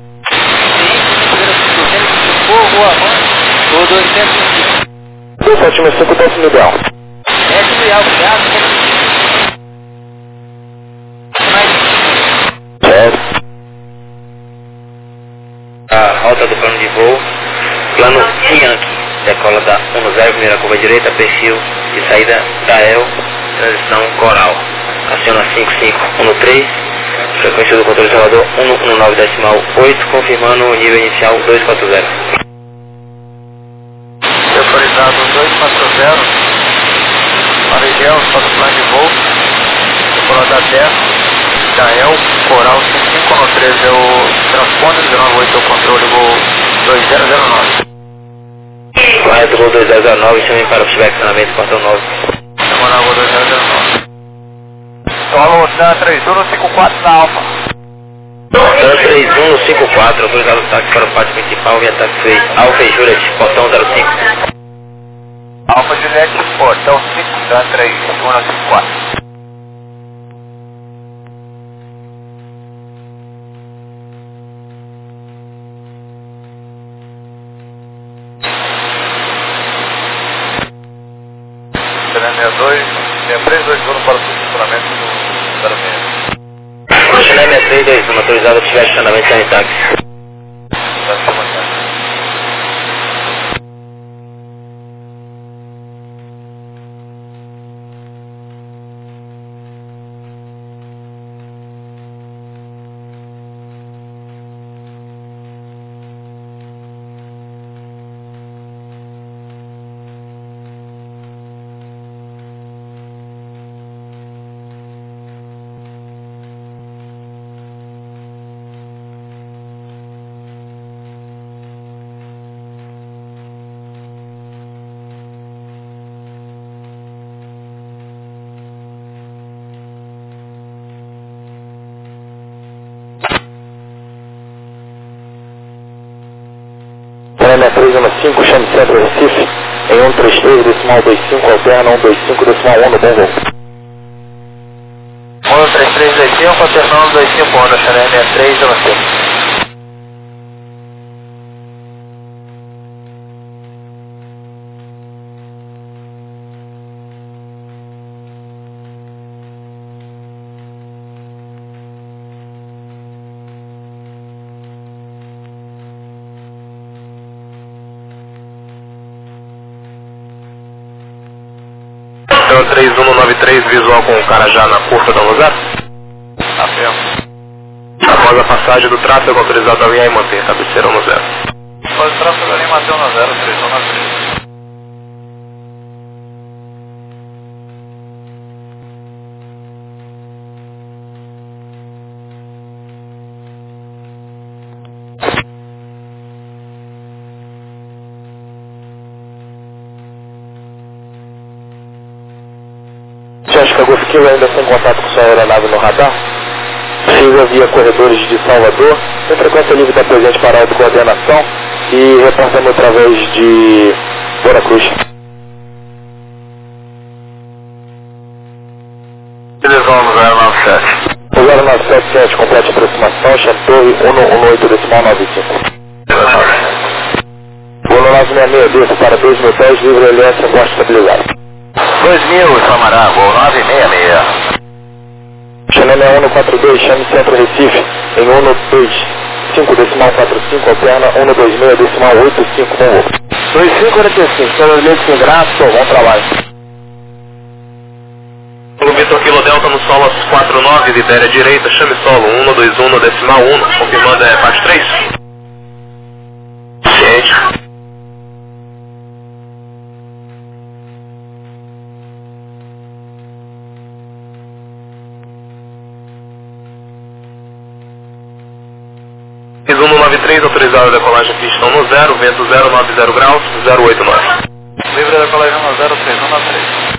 sete um cinco, décimo ideal. Décimo ideal, obrigado. Certo. A rota do plano de voo, plano Yankee, decola da um zero, primeira curva direita, perfil de saída Gael, transição Coral. Aciona cinco cinco um três, frequência do controle Salvador um um nove decimal oito, confirmando o nível inicial dois quatro zero. Autorizado dois quatro zero, Marigel, só do plano de voo, decola da dez, Gael, Coral cinco cinco um três é o transponder, zero nove oito é o controle voo dois zero zero nove. Correto, voo dois zero zero nove, chame para o flexionamento, portão nove. Demorava voo dois zero zero nove. Solo Dan três um cinco quatro na Alfa. Dan três um cinco quatro, autorizado o táxi para o pátio principal via táxi Alfa e Juliet, portão zero cinco. Alfa Juliette, portão cinco, Dan três um cinco quatro. sessenta e dois, três dois um para o funcionamento do zero seis. Chileme três dois um, autorizado o flexionamento sem táxi. Chame três um cinco, chame Centro Recife, em um três três, decimal dois cinco, alterna um dois cinco, decimal um no bom voo. um três três dois cinco, alternando dois cinco um, Chame três um cinco. Então três um nove três, visual com o cara já na curva da lugar. Tá vendo? Após a passagem do tráfego, autorizado a alinhar e manter cabeceira no zero. Após o tráfego ali, Mateu no zero, três um nove três. Oscar Golf Kilo ainda sem contato com sua aeronave no radar. Siga via corredores de Salvador, tem frequência livre da presente para autocoordenação e reportando através de Vera Cruz. Utilizamos zero nove sete. O zero nove sete sete, complete aproximação, Chateau um um oito decimal nove cinco. Voo nove seis seis, desça para dois mil pés, livre L S, aposto estabilizado. dois mil, Samará, voo nove seis seis. Chame um quatro dois, chame Centro Recife, em um dois cinco decimal quatro cinco, alterna um dois seis decimal oito cinco, bom voo. dois cinco quarenta e cinco, todos os leitos sem graça, bom trabalho. O Vitor Kilo Delta no solo quatro nove, lidera à direita, chame solo um dois um decimal um, confirmando é parte três. Ciente. nove três, autorizado a decolagem pistão no zero, vento zero nove zero graus, zero oito nove. Livre a decolagem no zero três um nove três.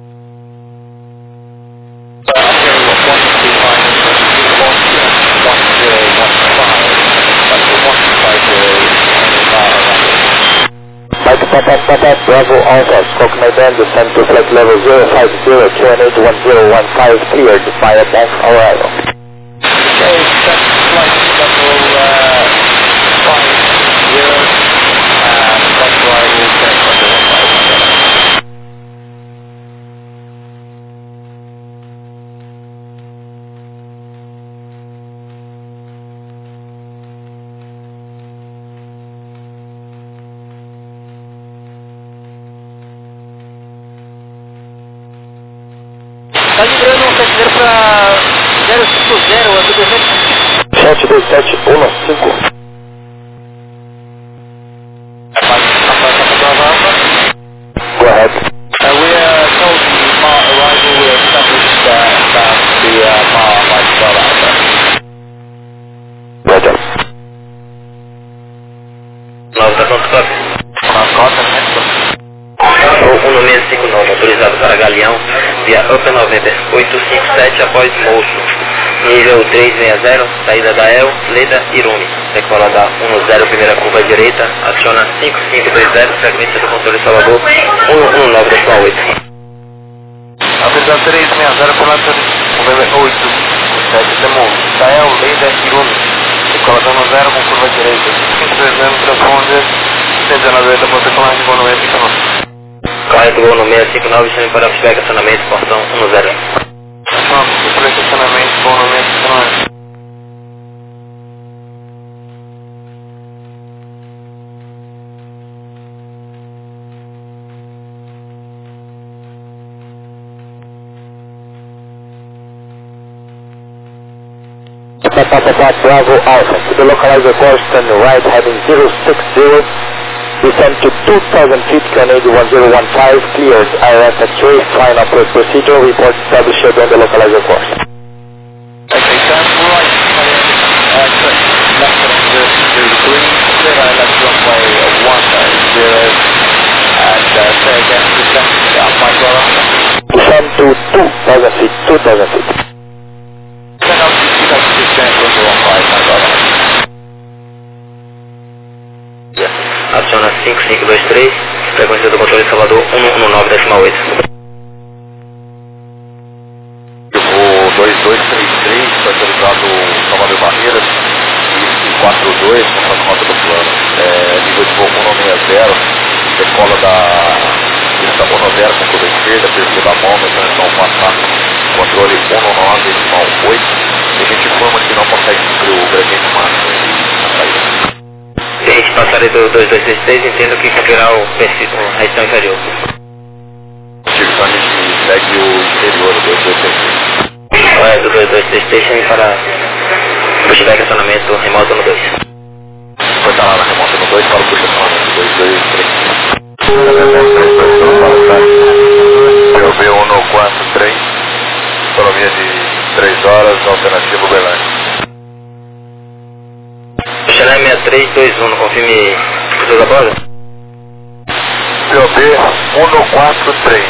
Mike Papa Papa Bravo Alpha, Stroke Maidan, descend to flight level zero five zero, Q N eight one zero one five, cleared via box arrival. Okay, that's flight level uh, five zero, and box arrival ten one zero one five. Tá livrando um sete zero para zero cinco zero, a dois sete. sete dois sete um cinco. Go ahead. Uh, we are told the Mar arrival, we established uh, that the uh, Mar might well Alpha. Roger. nove tá pronto, stop. Na cota, né? Show um seis cinco nove, autorizado para Galeão, via Upper November oito cinco sete após Moço. Nível trezentos e sessenta, saída da El, Leda, Irumi. Decola da um zero, primeira curva direita, aciona cinco cinco dois zero, frequência do controle Salvador, um um nove oito. Avisa trezentos e sessenta, coleta November oito cinco sete, demo, da El, Leda, Irumi. Decola da um zero com curva direita, cinco dois zero, transponder, cento e dezenove, para decolagem com noventa e cinco. Correto, voo no seis cinco nove, chame para feedback, acionamento, portão um zero. Por estacionamento, bom no meio estacionamento. Papa Papa Bravo Alpha, to the localizer course, turn right heading zero six zero, descend to two thousand feet, Canadian one zero one five, cleared I R S X-ray, fine approach procedure, report established on the localizer course. Okay, turn right, uh, turn left on zero zero three, clear I left runway one zero, and uh, say again, descend down my brother. Descend to two thousand feet, two thousand feet. Then I'll just descend runway one five, my brother. Aciona cinco cinco dois três, frequência do controle Salvador um um nove oito. O dois dois três três foi autorizado Salvador Barreiras e quatro dois com a nota do plano. É, nível de voo um sessenta, decola da pista um zero com curva esquerda, perfil da bomba, transição passar, controle um nove oito, e a gente informa que não consegue cumprir o gradiente máximo na saída. Se a gente passar do dois dois seis três, entendo que cumprirá o perfil, a região inferior. Então a gente segue o exterior do dois dois seis três. É, do dois dois seis três, chame para push back acionamento remoto no dois. Foi estar lá na remota no dois para o push acionamento dois dois três. Eu vi um no quatro três, economia de três horas, alternativo Belém. Xané seis três dois um, confirme o seu da prova? P O B um no quatro três.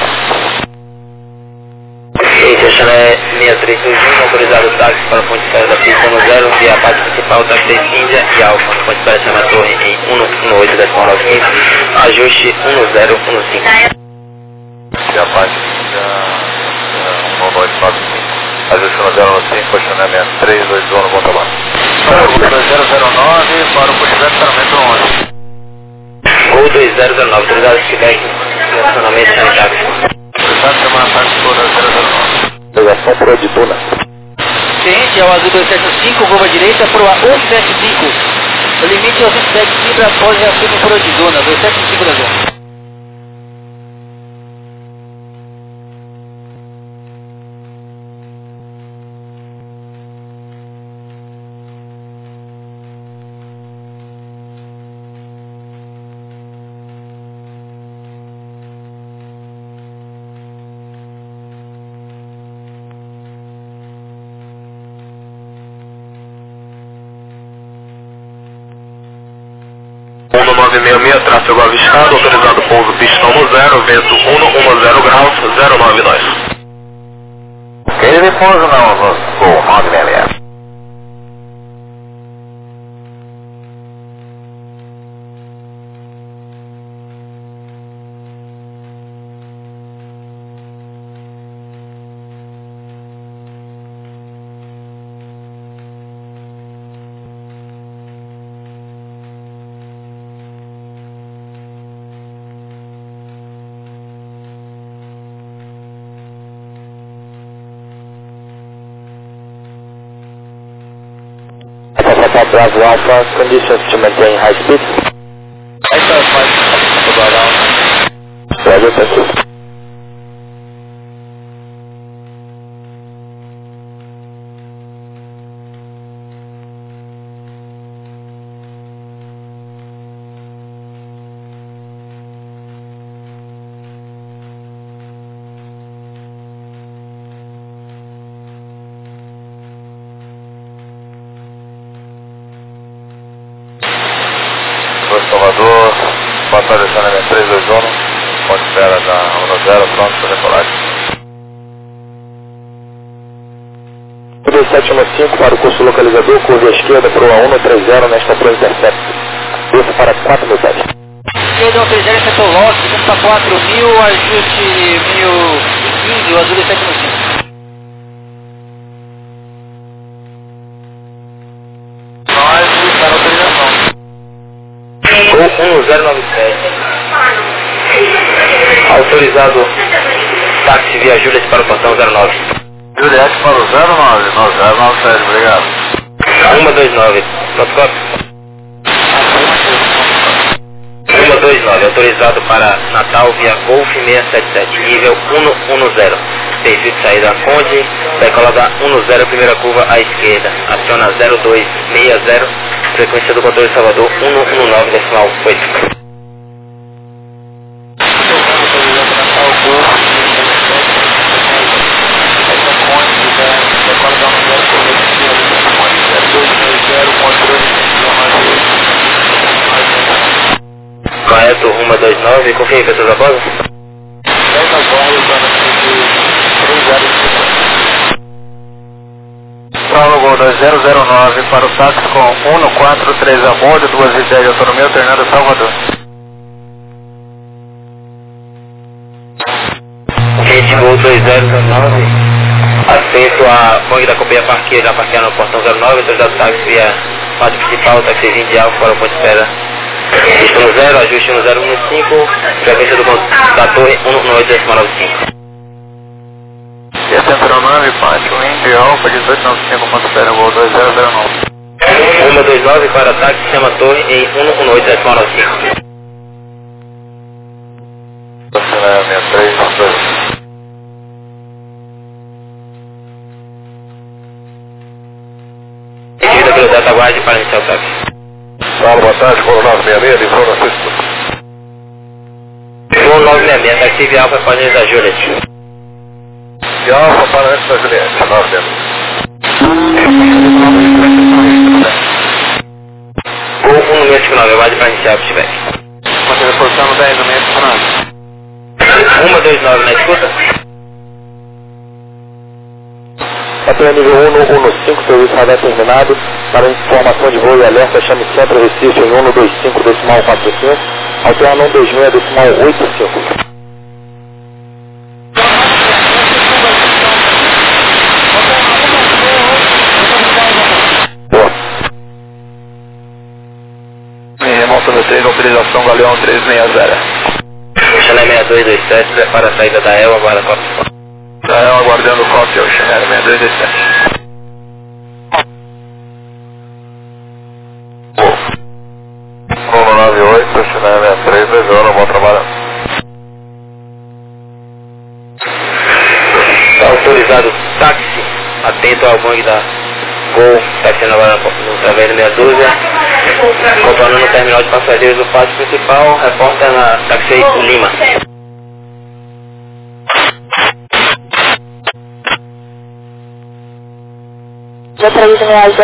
Esse Xané seis três dois um, autorizado o táxi para a ponte espera da pista no zero, via a parte principal, táxi Índia e Alfa, ponte espera chama a torre em um um oito, décimo nove quinze, ajuste um zero um cinco. E a parte Índia um um oito nove cinco, ajuste um zero um cinco, Xané seis três dois um no ponto abaixo. dois zero zero nove para o pushback acionamento onze. Gol dois zero zero nove, autorizado feedback, acionamento chama táxi. Puxado semana táxi por zero zero nove. Ligação por Edituna. Cliente é o azul dois sete cinco, curva direita para o A um sete cinco. O limite é o vinte e sete fibra após reafirmo por Odidona, dois sete cinco da zona. nove seis seis, tráfego avistado, autorizado pouso pistão no zero, vento cento e dez graus, zero nove dois. Ok, ele pouso não, Gol nove seis seis. Papa Bravo Alpha, conditions to maintain high speed. Essa faz o balão. Roger, thank you. Salvador, batalha de saneamento três dois um, ponte espera da um zero, pronto para decolagem. dois sete um cinco para o curso localizador, curva à esquerda para o A um três zero nesta Pro Intercept. Desça para quatro mil pés. Esquerda um três zero, setor loss, para quatro mil, ajuste mil e quinze, o azul dois sete um cinco. Nós, está na autorização. Gol um zero nove sete. Autorizado táxi via Juliet para o portão zero nove. Juliette para o zero nove, não, zero nove sete, obrigado. um dois nove, protocolo. um dois nove, autorizado para Natal via Golf seiscentos e setenta e sete, nível cento e dez. Perfil de saída Conde, decola da cento e dez, primeira curva à esquerda. Aciona zero dois seis zero, frequência do controle de Salvador cento e nove decimal oito. Correto, rumo dois nove, confia aí, pessoas a bordo? Prólogo dois zero zero nove para o táxi com cento e quarenta e três a bordo, duas e dez de autonomia, alternando Salvador. Rede Gol dois zero zero nove, aceito a Bong da companhia Parqueira, já parquear no portão zero nove, autorizado táxi via quadro principal, táxi vinte de alfa para o ponto de espera. Pista no zero, ajuste no zero um cinco, frequência do da torre cento e oito decimal noventa e cinco. cento e nove, Pátio, Indy, Alfa, dezoito noventa e cinco, ponto espera, Gol dois zero zero nove. cento e vinte e nove para ataque, sistema torre em cento e oito decimal noventa e cinco. Estacionamento três dois. Pedida pelo Delta Guard para iniciar o táxi. Salve, boa tarde, Gol nove seis seis, livrou na sexta. Gol nove seis seis, táxi via Alfa para a da Juliet. E Alfa para antes da Juliette, nove seis seis. Gol um seis cinco nove, guarde para iniciar o feedback. Você reforçando dez no meio do canal. um dois nove, na escuta? Até nível cento e quinze, serviço radar terminado. Para informação de voo e alerta, chame Centro Recife em cento e vinte e cinco decimal quarenta e cinco, alterna cento e vinte e seis decimal oitenta e cinco. Remonta no três, autorização Galeão três seis zero. Chanel seis dois dois sete, prepara a saída da Elba, aguarda a cópia. Da Elba aguardando cópia, o Chanel seis dois dois sete. cento e noventa e oito, Chanel seis três dois zero, bom trabalho. Autorizado táxi, atento ao Bong da Gol, taxiando agora no Traveiro meia dúzia, contornando no terminal de passageiros do pátio principal, repórter na táxi Lima. Já três reais.